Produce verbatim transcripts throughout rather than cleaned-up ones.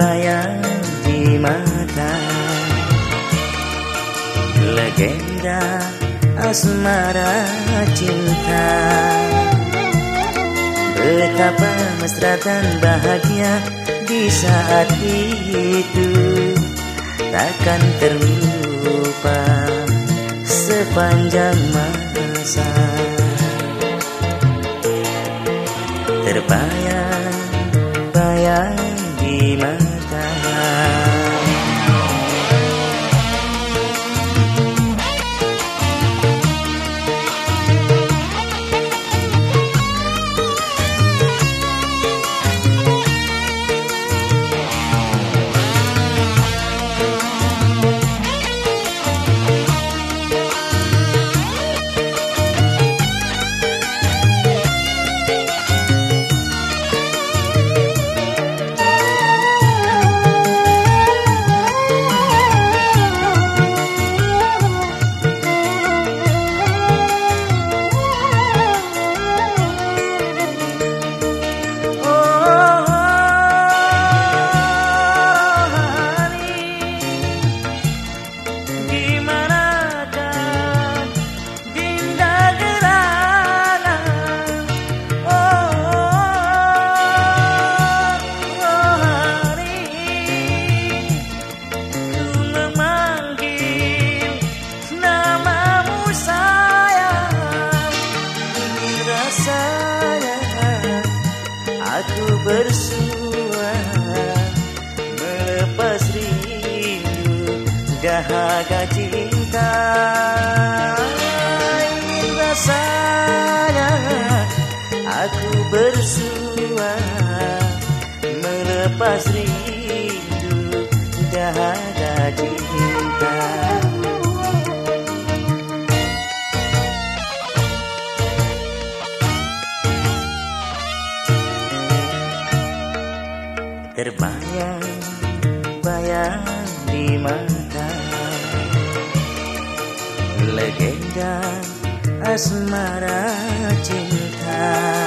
terbayang di mata, legenda asmara cinta. Betapa mesra dan bahagia di saat itu, takkan terlupa sepanjang masa. Terbayang-bayang di mata. Aku bersua melepas rindu dahaga cinta. Ingin rasanya aku bersua melepas rindu dahaga cinta. Terbayang-bayang di mata, legenda asmara cinta.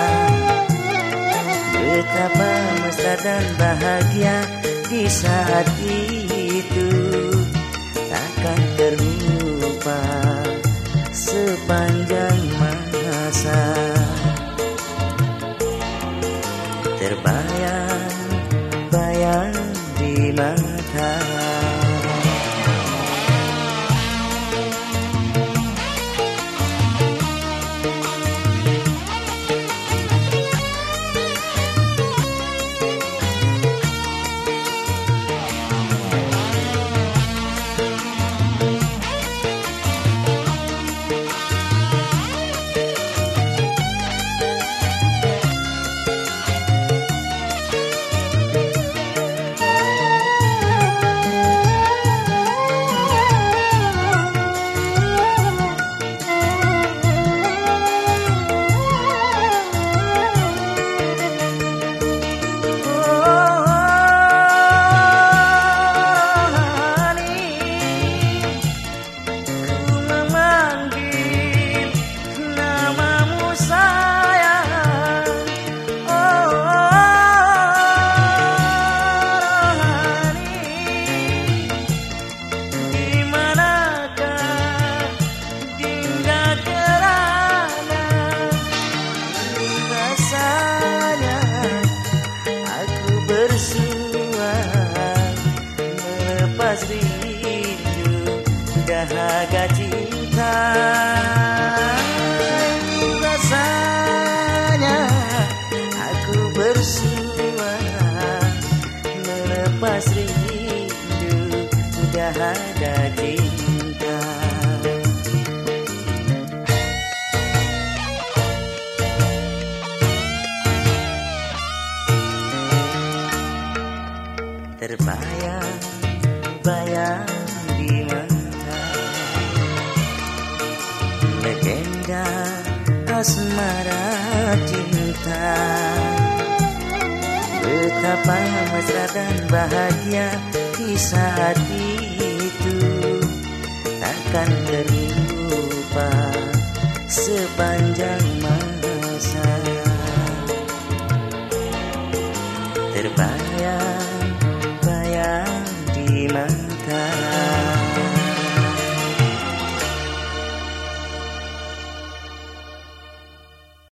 Betapa mesra dan bahagia di saat itu, takkan terlupa sepanjang masa. Terbayang bayang di mata. Melepas rindu dahaga cinta. Rasanya aku bersua melepas rindu dahaga cinta. Terbayang-bayang di mata, legenda asmara cinta. Betapa mesra dan bahagia di saat itu, takkan terlupa sepanjang